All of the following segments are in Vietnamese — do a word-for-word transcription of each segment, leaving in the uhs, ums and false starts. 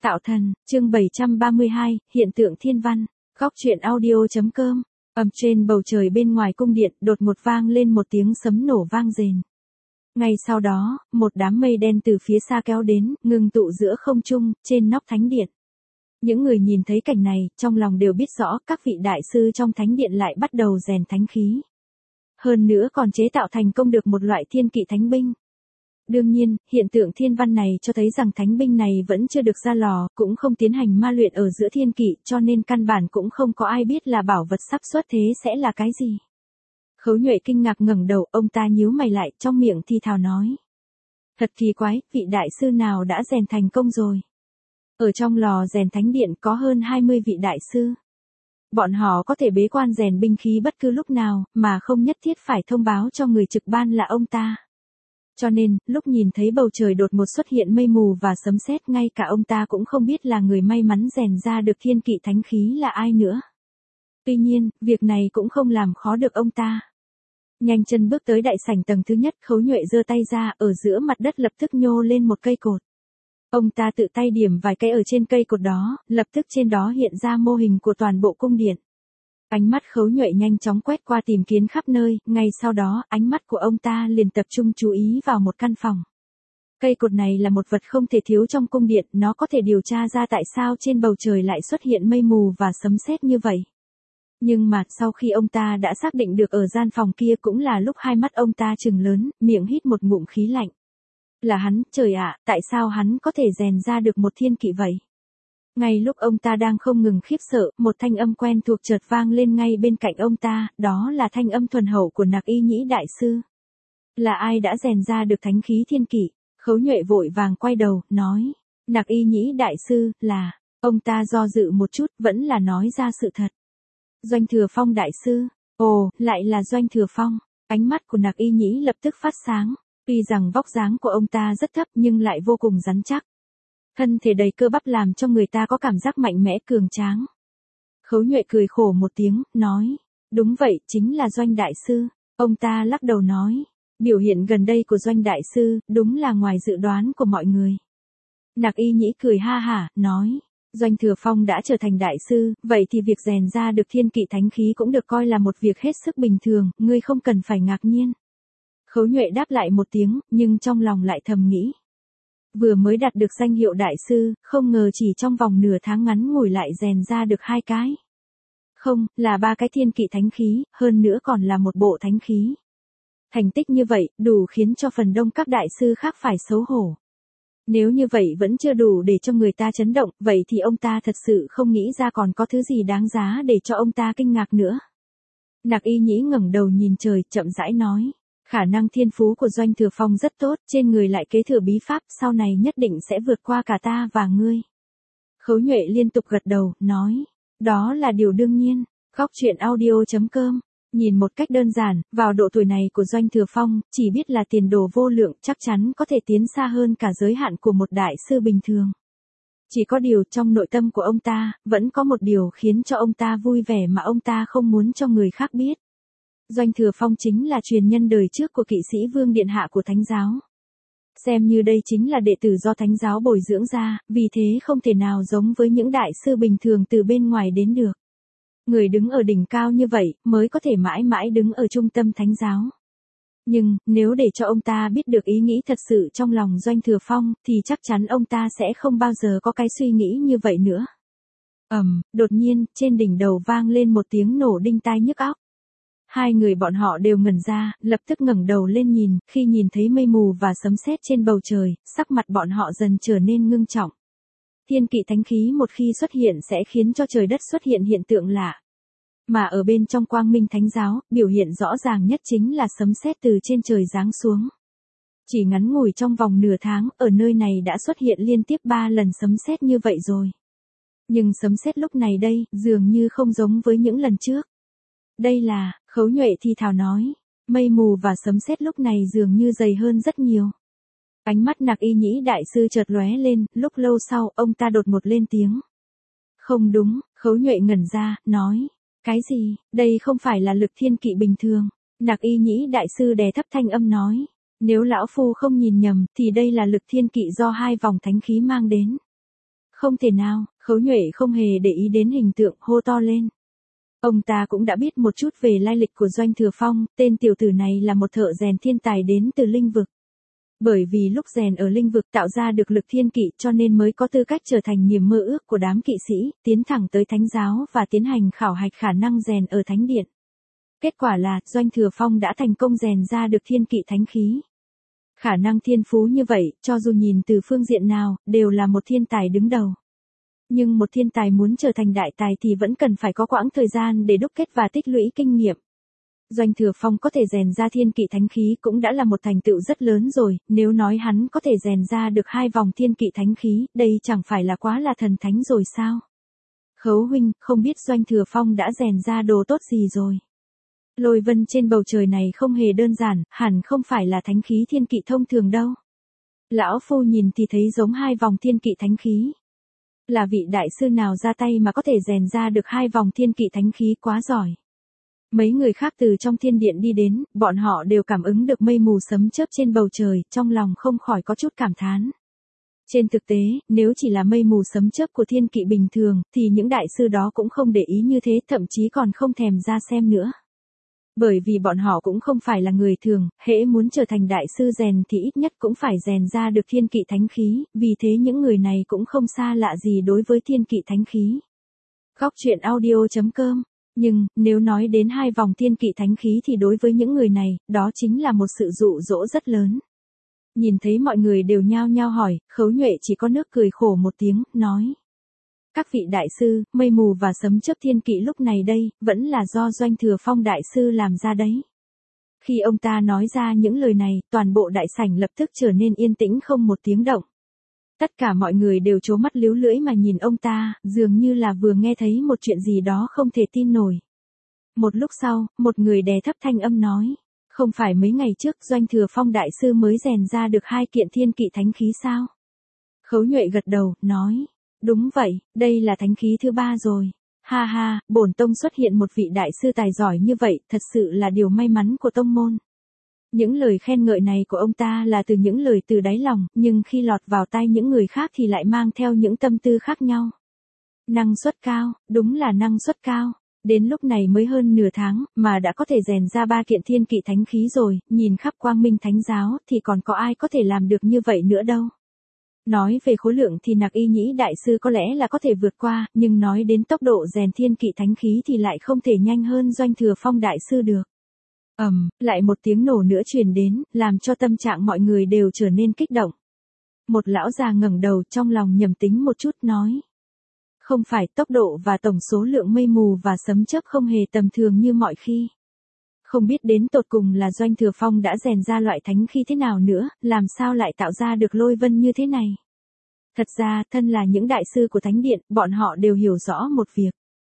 Tạo thần, chương bảy trăm ba mươi hai, hiện tượng thiên văn. Góc truyện audio.com. Ầm trên bầu trời bên ngoài cung điện, đột ngột vang lên một tiếng sấm nổ vang rền. Ngay sau đó, một đám mây đen từ phía xa kéo đến, ngưng tụ giữa không trung, trên nóc thánh điện. Những người nhìn thấy cảnh này, trong lòng đều biết rõ, các vị đại sư trong thánh điện lại bắt đầu rèn thánh khí. Hơn nữa còn chế tạo thành công được một loại thiên kỵ thánh binh. Đương nhiên, hiện tượng thiên văn này cho thấy rằng thánh binh này vẫn chưa được ra lò, cũng không tiến hành ma luyện ở giữa thiên kỵ, cho nên căn bản cũng không có ai biết là bảo vật sắp xuất thế sẽ là cái gì. Khấu Nhuệ kinh ngạc ngẩng đầu, ông ta nhíu mày lại, trong miệng thì thào nói. Thật kỳ quái, vị đại sư nào đã rèn thành công rồi. Ở trong lò rèn thánh điện có hơn hai mươi vị đại sư. Bọn họ có thể bế quan rèn binh khí bất cứ lúc nào, mà không nhất thiết phải thông báo cho người trực ban là ông ta. Cho nên, lúc nhìn thấy bầu trời đột ngột xuất hiện mây mù và sấm sét, ngay cả ông ta cũng không biết là người may mắn rèn ra được thiên kỵ thánh khí là ai nữa. Tuy nhiên, việc này cũng không làm khó được ông ta. Nhanh chân bước tới đại sảnh tầng thứ nhất, Khấu Nhuệ giơ tay ra, ở giữa mặt đất lập tức nhô lên một cây cột. Ông ta tự tay điểm vài cái ở trên cây cột đó, lập tức trên đó hiện ra mô hình của toàn bộ cung điện. Ánh mắt Khấu Nhuệ nhanh chóng quét qua tìm kiếm khắp nơi, ngay sau đó, ánh mắt của ông ta liền tập trung chú ý vào một căn phòng. Cây cột này là một vật không thể thiếu trong cung điện, nó có thể điều tra ra tại sao trên bầu trời lại xuất hiện mây mù và sấm sét như vậy. Nhưng mà, sau khi ông ta đã xác định được ở gian phòng kia cũng là lúc hai mắt ông ta trừng lớn, miệng hít một ngụm khí lạnh. Là hắn, trời ạ, tại sao hắn có thể rèn ra được một thiên kỵ vậy? Ngay lúc ông ta đang không ngừng khiếp sợ, một thanh âm quen thuộc chợt vang lên ngay bên cạnh ông ta, đó là thanh âm thuần hậu của Nặc Y Nhĩ đại sư. Là ai đã rèn ra được thánh khí thiên kỵ? Khấu Nhuệ vội vàng quay đầu, nói. Nặc Y Nhĩ đại sư, là, ông ta do dự một chút, vẫn là nói ra sự thật. Doanh Thừa Phong đại sư, ồ, lại là Doanh Thừa Phong. Ánh mắt của Nặc Y Nhĩ lập tức phát sáng, tuy rằng vóc dáng của ông ta rất thấp nhưng lại vô cùng rắn chắc. Thân thể đầy cơ bắp làm cho người ta có cảm giác mạnh mẽ cường tráng. Khấu Nhuệ cười khổ một tiếng, nói. Đúng vậy, chính là Doanh đại sư. Ông ta lắc đầu nói. Biểu hiện gần đây của Doanh đại sư, đúng là ngoài dự đoán của mọi người. Nặc Y Nhĩ cười ha hả, nói. Doanh Thừa Phong đã trở thành đại sư, vậy thì việc rèn ra được thiên kỵ thánh khí cũng được coi là một việc hết sức bình thường, ngươi không cần phải ngạc nhiên. Khấu Nhuệ đáp lại một tiếng, nhưng trong lòng lại thầm nghĩ. Vừa mới đạt được danh hiệu đại sư, không ngờ chỉ trong vòng nửa tháng ngắn ngủi lại rèn ra được hai cái. Không, là ba cái thiên kỵ thánh khí, hơn nữa còn là một bộ thánh khí. Thành tích như vậy, đủ khiến cho phần đông các đại sư khác phải xấu hổ. Nếu như vậy vẫn chưa đủ để cho người ta chấn động, vậy thì ông ta thật sự không nghĩ ra còn có thứ gì đáng giá để cho ông ta kinh ngạc nữa. Nặc Y Nhĩ ngẩng đầu nhìn trời, chậm rãi nói. Khả năng thiên phú của Doanh Thừa Phong rất tốt, trên người lại kế thừa bí pháp, sau này nhất định sẽ vượt qua cả ta và ngươi. Khấu Nhuệ liên tục gật đầu, nói. Đó là điều đương nhiên. Góc truyện audio.com. Nhìn một cách đơn giản, vào độ tuổi này của Doanh Thừa Phong, chỉ biết là tiền đồ vô lượng, chắc chắn có thể tiến xa hơn cả giới hạn của một đại sư bình thường. Chỉ có điều trong nội tâm của ông ta, vẫn có một điều khiến cho ông ta vui vẻ mà ông ta không muốn cho người khác biết. Doanh Thừa Phong chính là truyền nhân đời trước của kỵ sĩ Vương Điện Hạ của Thánh giáo. Xem như đây chính là đệ tử do Thánh giáo bồi dưỡng ra, vì thế không thể nào giống với những đại sư bình thường từ bên ngoài đến được. Người đứng ở đỉnh cao như vậy, mới có thể mãi mãi đứng ở trung tâm Thánh giáo. Nhưng, nếu để cho ông ta biết được ý nghĩ thật sự trong lòng Doanh Thừa Phong, thì chắc chắn ông ta sẽ không bao giờ có cái suy nghĩ như vậy nữa. Ầm, um, đột nhiên, trên đỉnh đầu vang lên một tiếng nổ đinh tai nhức óc. Hai người bọn họ đều ngẩn ra, lập tức ngẩng đầu lên nhìn, khi nhìn thấy mây mù và sấm sét trên bầu trời, sắc mặt bọn họ dần trở nên ngưng trọng. Thiên kỵ thánh khí một khi xuất hiện sẽ khiến cho trời đất xuất hiện hiện tượng lạ. Mà ở bên trong Quang Minh Thánh giáo, biểu hiện rõ ràng nhất chính là sấm sét từ trên trời giáng xuống. Chỉ ngắn ngủi trong vòng nửa tháng, ở nơi này đã xuất hiện liên tiếp ba lần sấm sét như vậy rồi. Nhưng sấm sét lúc này đây, dường như không giống với những lần trước. Đây là, Khấu Nhuệ thì thào nói, mây mù và sấm sét lúc này dường như dày hơn rất nhiều. Ánh mắt Nặc Y Nhĩ đại sư chợt lóe lên, lúc lâu sau, ông ta đột ngột lên tiếng. Không đúng, Khấu Nhuệ ngẩn ra, nói, cái gì, đây không phải là lực thiên kỵ bình thường. Nặc Y Nhĩ đại sư đè thấp thanh âm nói, nếu lão phu không nhìn nhầm, thì đây là lực thiên kỵ do hai vòng thánh khí mang đến. Không thể nào, Khấu Nhuệ không hề để ý đến hình tượng, hô to lên. Ông ta cũng đã biết một chút về lai lịch của Doanh Thừa Phong, tên tiểu tử này là một thợ rèn thiên tài đến từ linh vực. Bởi vì lúc rèn ở linh vực tạo ra được lực thiên kỵ cho nên mới có tư cách trở thành niềm mơ ước của đám kỵ sĩ, tiến thẳng tới thánh giáo và tiến hành khảo hạch khả năng rèn ở thánh điện. Kết quả là, Doanh Thừa Phong đã thành công rèn ra được thiên kỵ thánh khí. Khả năng thiên phú như vậy, cho dù nhìn từ phương diện nào, đều là một thiên tài đứng đầu. Nhưng một thiên tài muốn trở thành đại tài thì vẫn cần phải có quãng thời gian để đúc kết và tích lũy kinh nghiệm. Doanh Thừa Phong có thể rèn ra thiên kỵ thánh khí cũng đã là một thành tựu rất lớn rồi, nếu nói hắn có thể rèn ra được hai vòng thiên kỵ thánh khí, đây chẳng phải là quá là thần thánh rồi sao? Khấu huynh, không biết Doanh Thừa Phong đã rèn ra đồ tốt gì rồi. Lôi vân trên bầu trời này không hề đơn giản, hẳn không phải là thánh khí thiên kỵ thông thường đâu. Lão phu nhìn thì thấy giống hai vòng thiên kỵ thánh khí. Là vị đại sư nào ra tay mà có thể rèn ra được hai vòng thiên kỵ thánh khí quá giỏi. Mấy người khác từ trong thiên điện đi đến, bọn họ đều cảm ứng được mây mù sấm chớp trên bầu trời, trong lòng không khỏi có chút cảm thán. Trên thực tế, nếu chỉ là mây mù sấm chớp của thiên kỵ bình thường, thì những đại sư đó cũng không để ý như thế, thậm chí còn không thèm ra xem nữa. Bởi vì bọn họ cũng không phải là người thường, hễ muốn trở thành đại sư rèn thì ít nhất cũng phải rèn ra được thiên kỵ thánh khí, vì thế những người này cũng không xa lạ gì đối với thiên kỵ thánh khí. Góc truyện audio chấm com. Nhưng, nếu nói đến hai vòng thiên kỵ thánh khí thì đối với những người này, đó chính là một sự dụ dỗ rất lớn. Nhìn thấy mọi người đều nhao nhao hỏi, Khấu Nhuệ chỉ có nước cười khổ một tiếng, nói. Các vị đại sư, mây mù và sấm chớp thiên kỵ lúc này đây, vẫn là do Doanh Thừa Phong đại sư làm ra đấy. Khi ông ta nói ra những lời này, toàn bộ đại sảnh lập tức trở nên yên tĩnh không một tiếng động. Tất cả mọi người đều trố mắt líu lưỡi mà nhìn ông ta, dường như là vừa nghe thấy một chuyện gì đó không thể tin nổi. Một lúc sau, một người đè thấp thanh âm nói, không phải mấy ngày trước Doanh Thừa Phong đại sư mới rèn ra được hai kiện thiên kỵ thánh khí sao? Khấu Nhuệ gật đầu, nói, đúng vậy, đây là thánh khí thứ ba rồi. Ha ha, bổn tông xuất hiện một vị đại sư tài giỏi như vậy, thật sự là điều may mắn của tông môn. Những lời khen ngợi này của ông ta là từ những lời từ đáy lòng, nhưng khi lọt vào tai những người khác thì lại mang theo những tâm tư khác nhau. Năng suất cao, đúng là năng suất cao. Đến lúc này mới hơn nửa tháng, mà đã có thể rèn ra ba kiện thiên kỵ thánh khí rồi, nhìn khắp Quang Minh Thánh Giáo thì còn có ai có thể làm được như vậy nữa đâu. Nói về khối lượng thì Nặc Y Nhĩ đại sư có lẽ là có thể vượt qua, nhưng nói đến tốc độ rèn thiên kỵ thánh khí thì lại không thể nhanh hơn Doanh Thừa Phong đại sư được. Ầm, um, lại một tiếng nổ nữa truyền đến, làm cho tâm trạng mọi người đều trở nên kích động. Một lão già ngẩng đầu trong lòng nhầm tính một chút nói. Không phải tốc độ và tổng số lượng mây mù và sấm chớp không hề tầm thường như mọi khi. Không biết đến tột cùng là Doanh Thừa Phong đã rèn ra loại thánh khí thế nào nữa, làm sao lại tạo ra được lôi vân như thế này. Thật ra, thân là những đại sư của Thánh Điện, bọn họ đều hiểu rõ một việc.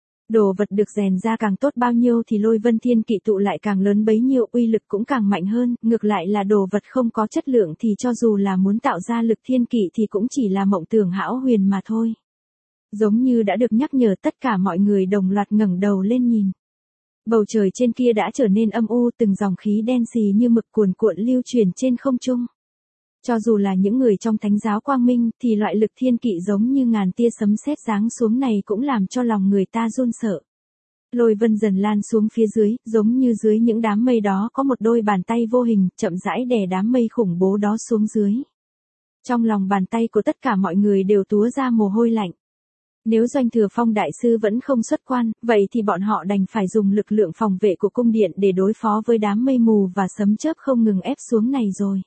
Đồ vật được rèn ra càng tốt bao nhiêu thì lôi vân thiên kỵ tụ lại càng lớn bấy nhiêu, uy lực cũng càng mạnh hơn, ngược lại là đồ vật không có chất lượng thì cho dù là muốn tạo ra lực thiên kỵ thì cũng chỉ là mộng tưởng hão huyền mà thôi. Giống như đã được nhắc nhở, tất cả mọi người đồng loạt ngẩng đầu lên nhìn. Bầu trời trên kia đã trở nên âm u, từng dòng khí đen xì như mực cuồn cuộn lưu truyền trên không trung. Cho dù là những người trong Thánh Giáo Quang Minh thì loại lực thiên kỵ giống như ngàn tia sấm sét giáng xuống này cũng làm cho lòng người ta run sợ. Lôi vân dần lan xuống phía dưới, giống như dưới những đám mây đó có một đôi bàn tay vô hình, chậm rãi đè đám mây khủng bố đó xuống dưới. Trong lòng bàn tay của tất cả mọi người đều túa ra mồ hôi lạnh. Nếu Doanh Thừa Phong đại sư vẫn không xuất quan, vậy thì bọn họ đành phải dùng lực lượng phòng vệ của cung điện để đối phó với đám mây mù và sấm chớp không ngừng ép xuống này rồi.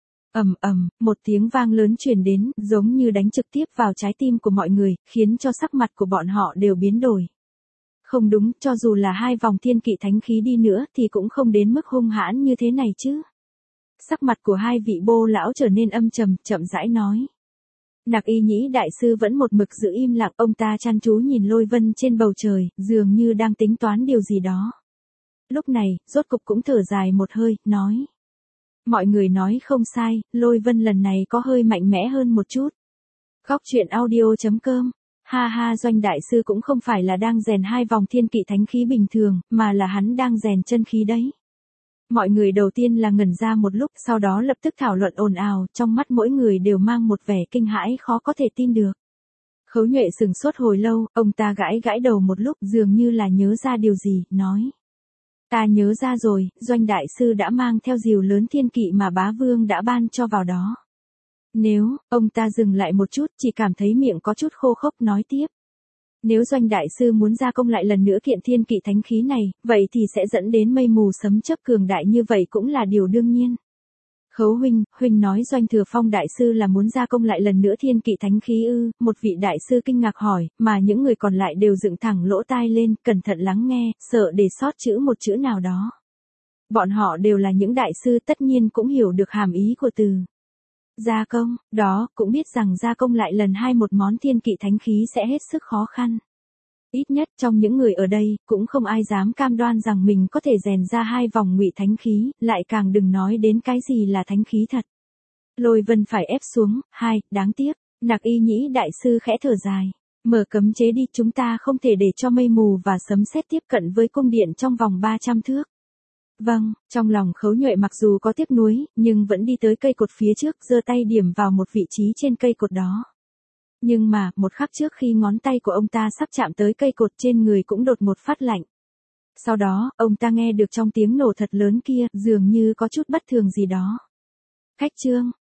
Ầm ầm, một tiếng vang lớn truyền đến, giống như đánh trực tiếp vào trái tim của mọi người, khiến cho sắc mặt của bọn họ đều biến đổi. Không đúng, cho dù là hai vòng thiên kỵ thánh khí đi nữa thì cũng không đến mức hung hãn như thế này chứ. Sắc mặt của hai vị bô lão trở nên âm trầm, chậm rãi nói. Nặc Y Nhĩ đại sư vẫn một mực giữ im lặng, ông ta chăm chú nhìn lôi vân trên bầu trời, dường như đang tính toán điều gì đó. Lúc này, rốt cục cũng thở dài một hơi, nói. Mọi người nói không sai, lôi vân lần này có hơi mạnh mẽ hơn một chút. Góc truyện audio chấm com. Ha ha, Doanh đại sư cũng không phải là đang rèn hai vòng thiên kỵ thánh khí bình thường, mà là hắn đang rèn chân khí đấy. Mọi người đầu tiên là ngẩn ra một lúc, sau đó lập tức thảo luận ồn ào, trong mắt mỗi người đều mang một vẻ kinh hãi khó có thể tin được. Khấu Nhuệ sừng sốt hồi lâu, ông ta gãi gãi đầu một lúc dường như là nhớ ra điều gì, nói. Ta nhớ ra rồi, Doanh đại sư đã mang theo diều lớn thiên kỵ mà bá vương đã ban cho vào đó. Nếu, ông ta dừng lại một chút, chỉ cảm thấy miệng có chút khô khốc nói tiếp. Nếu Doanh đại sư muốn gia công lại lần nữa kiện thiên kỵ thánh khí này, vậy thì sẽ dẫn đến mây mù sấm chớp cường đại như vậy cũng là điều đương nhiên. Khấu huynh, huynh nói Doanh Thừa Phong đại sư là muốn gia công lại lần nữa thiên kỵ thánh khí ư? Một vị đại sư kinh ngạc hỏi, mà những người còn lại đều dựng thẳng lỗ tai lên, cẩn thận lắng nghe, sợ để sót chữ một chữ nào đó. Bọn họ đều là những đại sư, tất nhiên cũng hiểu được hàm ý của từ gia công, đó, cũng biết rằng gia công lại lần hai một món thiên kỵ thánh khí sẽ hết sức khó khăn. Ít nhất trong những người ở đây, cũng không ai dám cam đoan rằng mình có thể rèn ra hai vòng ngụy thánh khí, lại càng đừng nói đến cái gì là thánh khí thật. Lôi Vân phải ép xuống, hai, đáng tiếc, Nặc Y Nhĩ đại sư khẽ thở dài. Mở cấm chế đi, chúng ta không thể để cho mây mù và sấm sét tiếp cận với cung điện trong vòng ba trăm thước. Vâng, trong lòng Khấu Nhuệ mặc dù có tiếc nuối, nhưng vẫn đi tới cây cột phía trước, giơ tay điểm vào một vị trí trên cây cột đó. Nhưng mà, một khắc trước khi ngón tay của ông ta sắp chạm tới cây cột trên người cũng đột một phát lạnh. Sau đó, ông ta nghe được trong tiếng nổ thật lớn kia, dường như có chút bất thường gì đó. Khách trương,